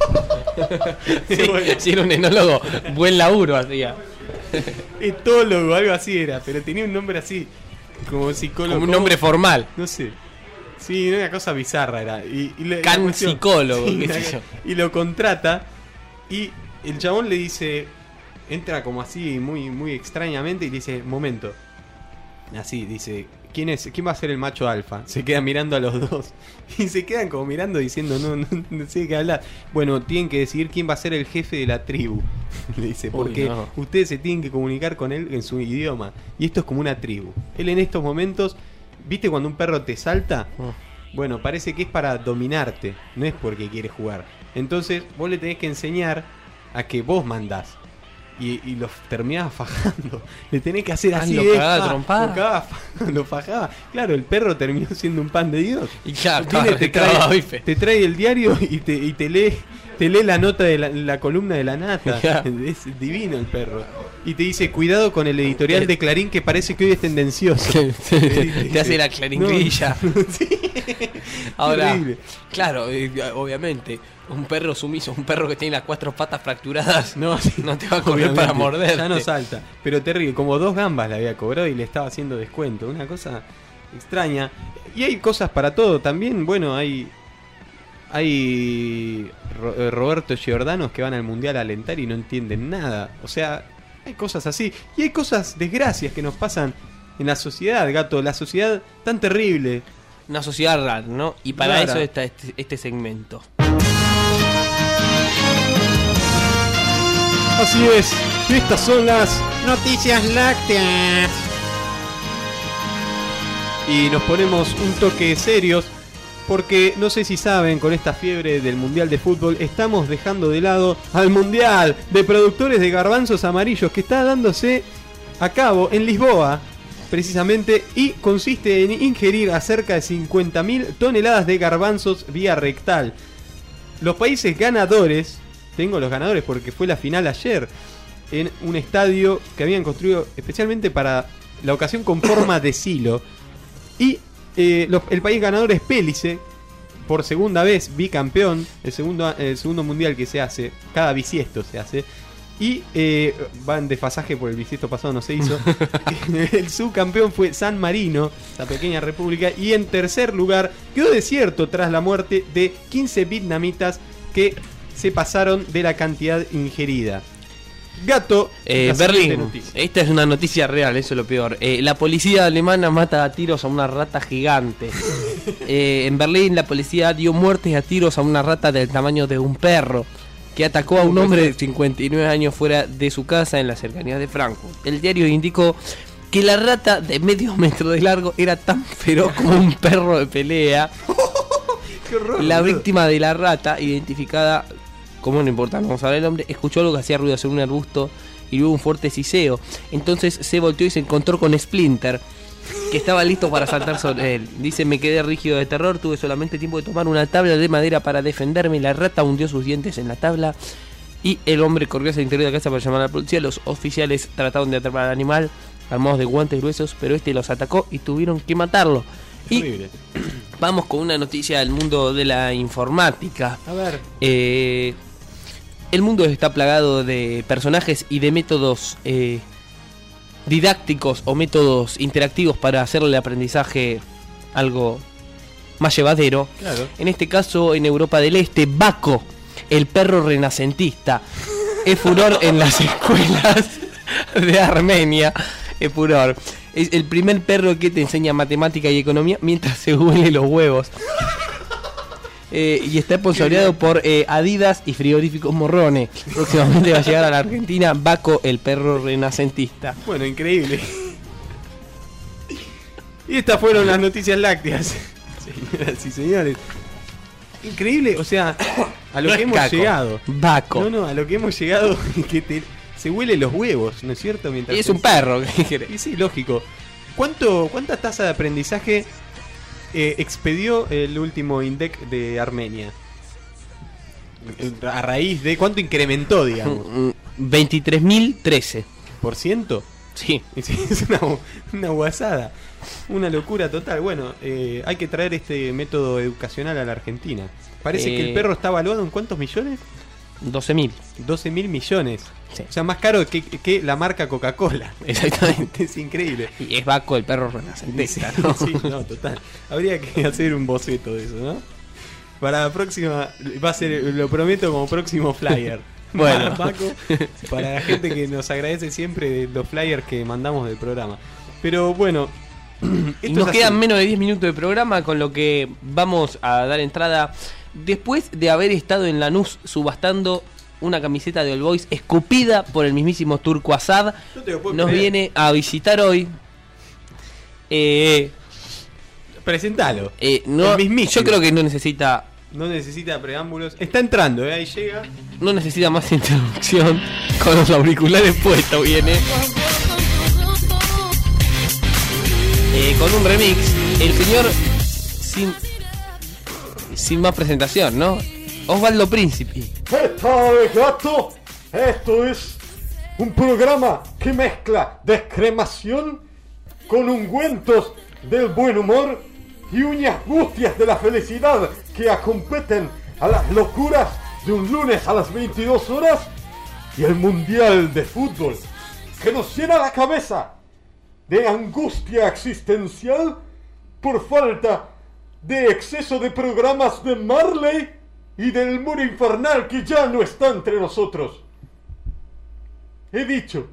Sí, Bueno. si era un enólogo, buen laburo hacía. Etólogo, algo así era. Pero tenía un nombre así. Como psicólogo. Como un nombre formal. No sé. Sí, una cosa bizarra era. La cuestión- Psicólogo, Sí, qué la- sé yo. Y lo contrata. Y el chabón le dice. Entra como así, muy, muy extrañamente. Y le dice: momento. Así, dice: ¿quién va a ser el macho alfa? Se queda mirando a los dos. Y se quedan como mirando diciendo: no sé de qué hablar. Bueno, tienen que decidir quién va a ser el jefe de la tribu. Le dice: porque no. ustedes se tienen que comunicar con él en su idioma. Y esto es como una tribu. Él en estos momentos, ¿viste cuando un perro te salta? Bueno, parece que es para dominarte, no es porque quiere jugar. Entonces vos le tenés que enseñar a que vos mandás. Y lo terminás fajando. Le tenés que hacer así. Lo cagaba a trompada. Lo fajaba. Claro, el perro terminó siendo un pan de Dios. Y claro, Viene, te estaba trae, bife. te trae el diario y te lee la nota de la columna de la nata. Ya. Es divino el perro. Y te dice: cuidado con el editorial de Clarín, que parece que hoy es tendencioso. Te hace la claringrilla. No, sí. Ahora, Terrible. claro, obviamente, un perro sumiso, un perro que tiene las 4 patas fracturadas, No, sí. no te va a correr Obviamente, para morderte. Ya no salta. Pero terrible, como 2 gambas le había cobrado y le estaba haciendo descuento. Una cosa extraña. Y hay cosas para todo. También, bueno, hay Roberto Giordanos que van al mundial a alentar y no entienden nada. O sea, hay cosas así. Y hay cosas, desgracias que nos pasan en la sociedad, gato. La sociedad tan terrible. Una sociedad rara, ¿no? Y para Rara. eso está este segmento. Así es. Estas son las noticias lácteas. Y nos ponemos un toque serios porque no sé si saben, con esta fiebre del Mundial de Fútbol estamos dejando de lado al Mundial de productores de garbanzos amarillos que está dándose a cabo en Lisboa, precisamente, y consiste en ingerir a cerca de 50.000 toneladas de garbanzos vía rectal. Los países ganadores, tengo los ganadores porque fue la final ayer, en un estadio que habían construido especialmente para la ocasión con forma de silo. Y el país ganador es Pélice, por segunda vez bicampeón, el segundo mundial que se hace, cada bisiesto se hace. Y va en desfasaje por el bisiesto pasado, no se hizo. El subcampeón fue San Marino, esa pequeña república. Y en tercer lugar quedó desierto tras la muerte de 15 vietnamitas que se pasaron de la cantidad ingerida. Gato, la siguiente Berlín, noticia. esta es una noticia real, eso es lo peor. La policía alemana mata a tiros a una rata gigante. En Berlín la policía dio muertes a tiros a una rata del tamaño de un perro que atacó a un hombre de 59 años fuera de su casa en las cercanías de Frankfurt. El diario indicó que la rata de medio metro de largo era tan feroz como un perro de pelea. Qué horror, La boludo. víctima de la rata, identificada como no importa, no vamos a ver el nombre, escuchó algo que hacía ruido sobre un arbusto y luego un fuerte siseo. Entonces se volteó y se encontró con Splinter, que estaba listo para saltar sobre él. Dice: me quedé rígido de terror, tuve solamente tiempo de tomar una tabla de madera para defenderme. La rata hundió sus dientes en la tabla y el hombre corrió hacia el interior de la casa para llamar a la policía. Los oficiales trataron de atrapar al animal armados de guantes gruesos, pero este los atacó y tuvieron que matarlo. Y Horrible. vamos con una noticia del mundo de la informática. A ver. El mundo está plagado de personajes y de métodos didácticos o métodos interactivos para hacerle el aprendizaje algo más llevadero. Claro. En este caso, en Europa del Este, Baco, el perro renacentista, es furor en las escuelas de Armenia. Es furor. Es el primer perro que te enseña matemática y economía mientras se huele los huevos. Y está sponsoreado por Adidas y Frigoríficos Morrone. Próximamente va a llegar a la Argentina Baco, el perro renacentista. Bueno, increíble. Y estas fueron las noticias lácteas. Señoras y señores. Increíble, o sea, a lo No que es hemos Caco, llegado. Baco. No, a lo que hemos llegado se huele los huevos, ¿no es cierto? Mientras Y es un perro, ¿qué querés? Y sí, lógico. ¿Cuánta tasa de aprendizaje expedió el último INDEC de Armenia? A raíz de cuánto incrementó, digamos. 23.013. ¿Por ciento? Sí. Es una guasada. Una locura total. Bueno, hay que traer este método educacional a la Argentina. Parece que el perro está evaluado en ¿cuántos millones? 12.000. 12.000 millones. Sí. O sea, más caro que la marca Coca-Cola. Exactamente. Es increíble. Y es Baco el perro renacentista, ¿no? Sí, no, total. Habría que hacer un boceto de eso, ¿no? Para la próxima, va a ser, lo prometo, como próximo flyer. Bueno. Paco, para la gente que nos agradece siempre los flyers que mandamos del programa. Pero bueno, Y esto nos es quedan así. menos de 10 minutos de programa, con lo que vamos a dar entrada. Después de haber estado en Lanús subastando una camiseta de All Boys escupida por el mismísimo Turco Asad, No te lo puedo nos creer. viene a visitar hoy. Presentalo. No, El mismísimo. yo creo que no necesita preámbulos. Está entrando, ahí llega. no necesita más introducción. Con los auriculares puestos viene. Con un remix, el señor sin más presentación, ¿no? Osvaldo Príncipe. ¿Qué tal, gato? Esto es un programa que mezcla descremación con ungüentos del buen humor y uñas mustias de la felicidad que acompeten a las locuras de un lunes a las 22 horas y el Mundial de Fútbol que nos llena la cabeza de angustia existencial por falta de exceso de programas de Marley y del muro infernal que ya no está entre nosotros. He dicho.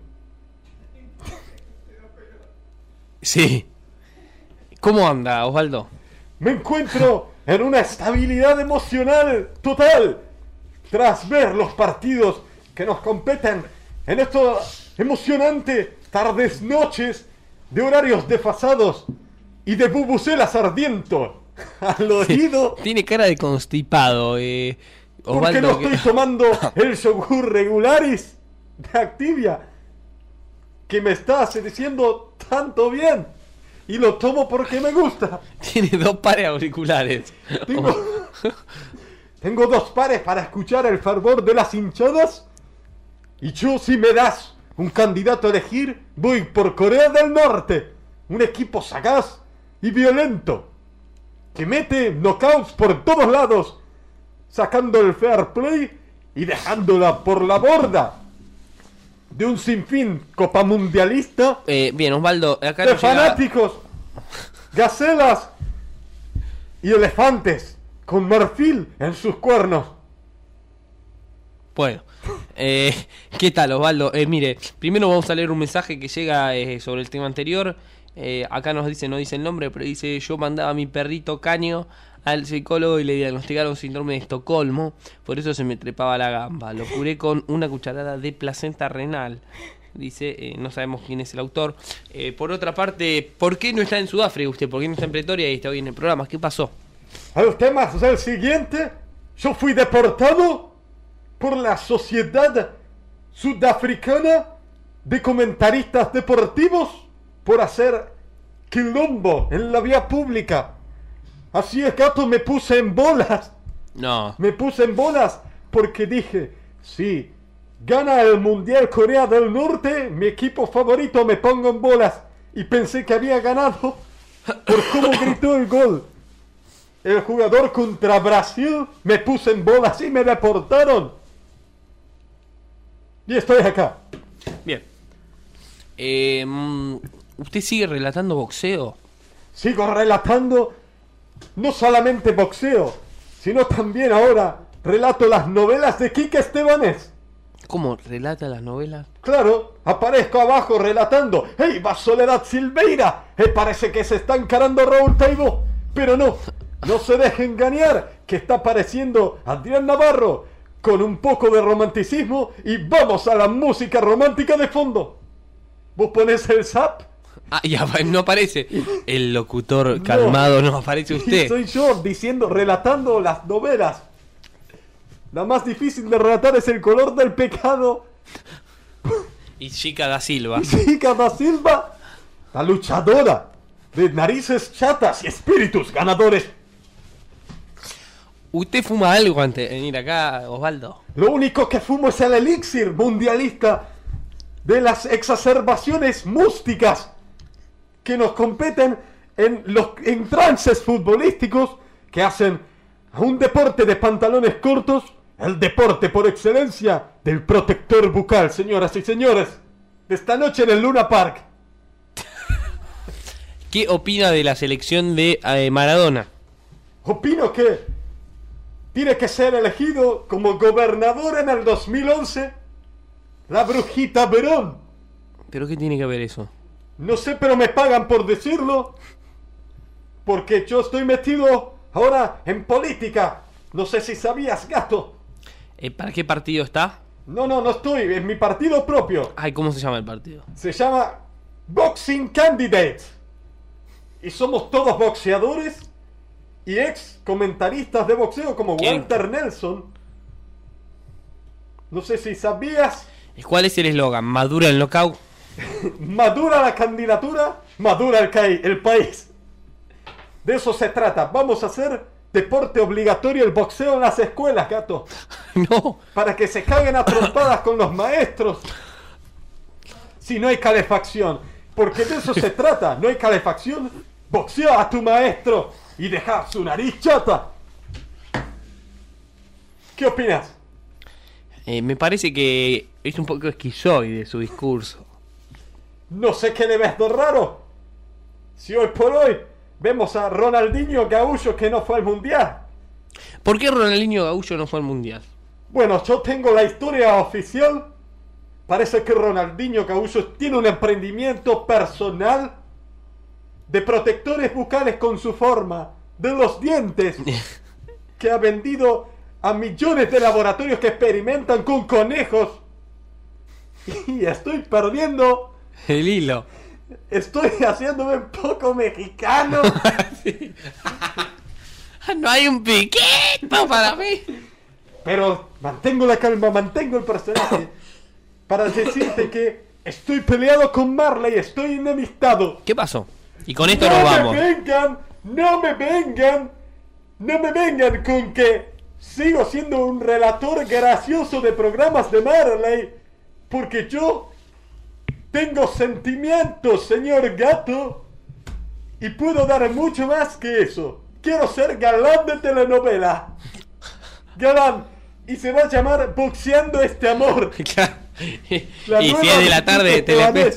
Sí. ¿Cómo anda, Osvaldo? Me encuentro en una estabilidad emocional total tras ver los partidos que nos competen en estas emocionantes tardes noches de horarios desfasados y de bubucelas ardiento al oído. Tiene cara de constipado, Porque no estoy tomando el yogur regularis de Activia que me está diciendo tanto bien. Y lo tomo porque me gusta. Tiene 2 pares de auriculares. Tengo 2 pares para escuchar el fervor de las hinchadas. Y yo, si me das un candidato a elegir, voy por Corea del Norte. Un equipo sagaz y violento que mete knockouts por todos lados, sacando el fair play y dejándola por la borda de un sinfín copa mundialista Bien, Osvaldo, acá de nos llega... fanáticos, gacelas y elefantes con marfil en sus cuernos. Bueno, ¿qué tal, Osvaldo? Mire, primero vamos a leer un mensaje que llega sobre el tema anterior. Acá nos dice, no dice el nombre, pero dice: yo mandaba a mi perrito Caño al psicólogo y le diagnosticaron síndrome de Estocolmo, por eso se me trepaba la gamba. Lo curé con una cucharada de placenta renal. Dice, no sabemos quién es el autor. Por otra parte, ¿por qué no está en Sudáfrica usted? ¿Por qué no está en Pretoria y está hoy en el programa? ¿Qué pasó? El tema es el siguiente. Yo fui deportado por la Sociedad Sudafricana de Comentaristas Deportivos por hacer quilombo en la vía pública. Así es, gato, me puse en bolas. No. Me puse en bolas porque dije, sí, gana el Mundial Corea del Norte, mi equipo favorito, me pongo en bolas. Y pensé que había ganado por cómo gritó el gol. El jugador contra Brasil, me puse en bolas y me deportaron. Y estoy acá. Bien. ¿Usted sigue relatando boxeo? Sigo relatando no solamente boxeo, sino también ahora relato las novelas de Quique Estebanés. ¿Cómo relata las novelas? Claro, aparezco abajo relatando. ¡Hey, va Soledad Silveira! Parece que se está encarando Raúl Taibo. Pero no se deje engañar, que está apareciendo Adrián Navarro con un poco de romanticismo y vamos a la música romántica de fondo. ¿Vos ponés el zap? Ah, y no aparece el locutor calmado, no aparece usted. Soy yo relatando las novelas. La más difícil de relatar es El color del pecado. Y Chica da Silva. Chica da Silva, la luchadora de narices chatas y espíritus ganadores. ¿Usted fuma algo antes de venir acá, Osvaldo? Lo único que fumo es el elixir mundialista de las exacerbaciones músticas que nos competen en trances futbolísticos que hacen a un deporte de pantalones cortos el deporte por excelencia del protector bucal, señoras y señores, de esta noche en el Luna Park. ¿Qué opina de la selección de Maradona? Opino que tiene que ser elegido como gobernador en el 2011 la brujita Verón. ¿Pero qué tiene que ver eso? No sé, pero me pagan por decirlo. Porque yo estoy metido ahora en política. No sé si sabías, gato. ¿Para qué partido está? No estoy. En mi partido propio. Ay, ¿cómo se llama el partido? Se llama Boxing Candidates. Y somos todos boxeadores y ex comentaristas de boxeo como ¿Quién? Walter Nelson. No sé si sabías. ¿Cuál es el eslogan? ¿Madura el knockout? Madura la candidatura, madura el país. De eso se trata. Vamos a hacer deporte obligatorio el boxeo en las escuelas, gato. No. Para que se caguen a trompadas con los maestros. Si no hay calefacción. Porque de eso se trata. No hay calefacción. Boxea a tu maestro y deja su nariz chata. ¿Qué opinas? Me parece que es un poco esquizoide su discurso. No sé qué le ves de raro. Si hoy por hoy vemos a Ronaldinho Gaúcho que no fue al mundial. ¿Por qué Ronaldinho Gaúcho no fue al mundial? Bueno, yo tengo la historia oficial. Parece que Ronaldinho Gaúcho tiene un emprendimiento personal de protectores bucales con su forma de los dientes que ha vendido a millones de laboratorios que experimentan con conejos. Y estoy perdiendo. El hilo. Estoy haciéndome un poco mexicano. Sí. No hay un piquito para mí. Pero mantengo la calma, mantengo el personaje. Para decirte que estoy peleado con Marley, estoy enemistado. ¿Qué pasó? Y con esto nos vamos. No me vengan con que sigo siendo un relator gracioso de programas de Marley. Porque yo tengo sentimientos, señor gato. Y puedo dar mucho más que eso. Quiero ser galán de telenovela. Galán. Y se va a llamar Boxeando este Amor. La y nueva 10 de la tarde de Telefe.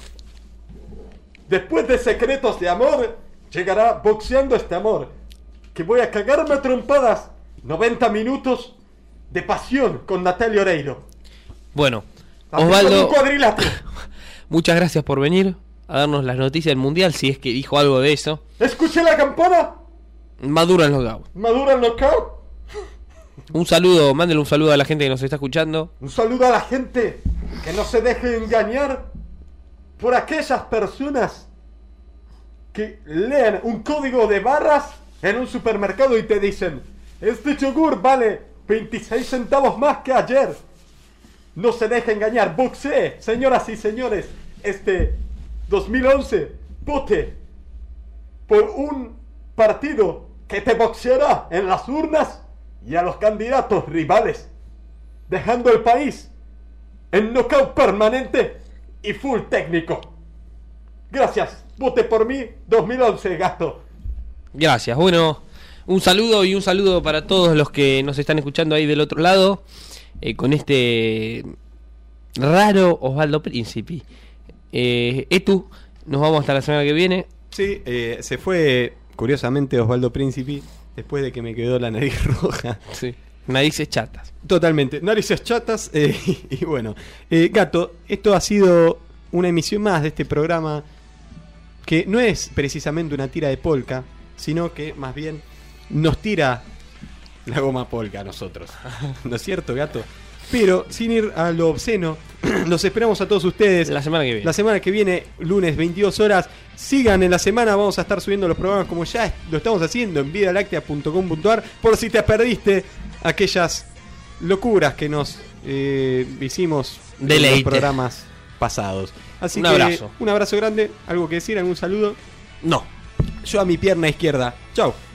Después de Secretos de Amor, llegará Boxeando este Amor. Que voy a cagarme a trompadas. 90 minutos de pasión con Natalia Oreiro. Bueno, Haciendo Osvaldo, un cuadrilátero. muchas gracias por venir a darnos las noticias del mundial, si es que dijo algo de eso. ¿Escuché la campana? Madura el knockout. ¿Madura el knockout? Un saludo, mándele un saludo a la gente que nos está escuchando. Un saludo a la gente que no se deje engañar por aquellas personas que leen un código de barras en un supermercado y te dicen: este yogur vale 26 centavos más que ayer. No se deje engañar. Boxee, señoras y señores. Este 2011, vote por un partido que te boxeará en las urnas y a los candidatos rivales, dejando el país en knockout permanente y full técnico. Gracias, vote por mí 2011, gato. Gracias, bueno, un saludo y un saludo para todos los que nos están escuchando ahí del otro lado, con este raro Osvaldo Príncipe. Etu, nos vamos hasta la semana que viene. Sí, se fue curiosamente Osvaldo Príncipe después de que me quedó la nariz roja. Sí. Narices chatas. Totalmente, narices chatas. Y bueno, gato, esto ha sido una emisión más de este programa que no es precisamente una tira de polka, sino que más bien nos tira la goma polka a nosotros. ¿No es cierto, gato? Pero, sin ir a lo obsceno, los esperamos a todos ustedes La semana que viene. la semana que viene, lunes 22 horas. Sigan en la semana, vamos a estar subiendo los programas como ya lo estamos haciendo en vidalactea.com.ar, por si te perdiste aquellas locuras que nos hicimos en Deleite. los programas pasados. Así Un que abrazo. un abrazo grande, algo que decir, algún saludo. No. Yo a mi pierna izquierda. Chau.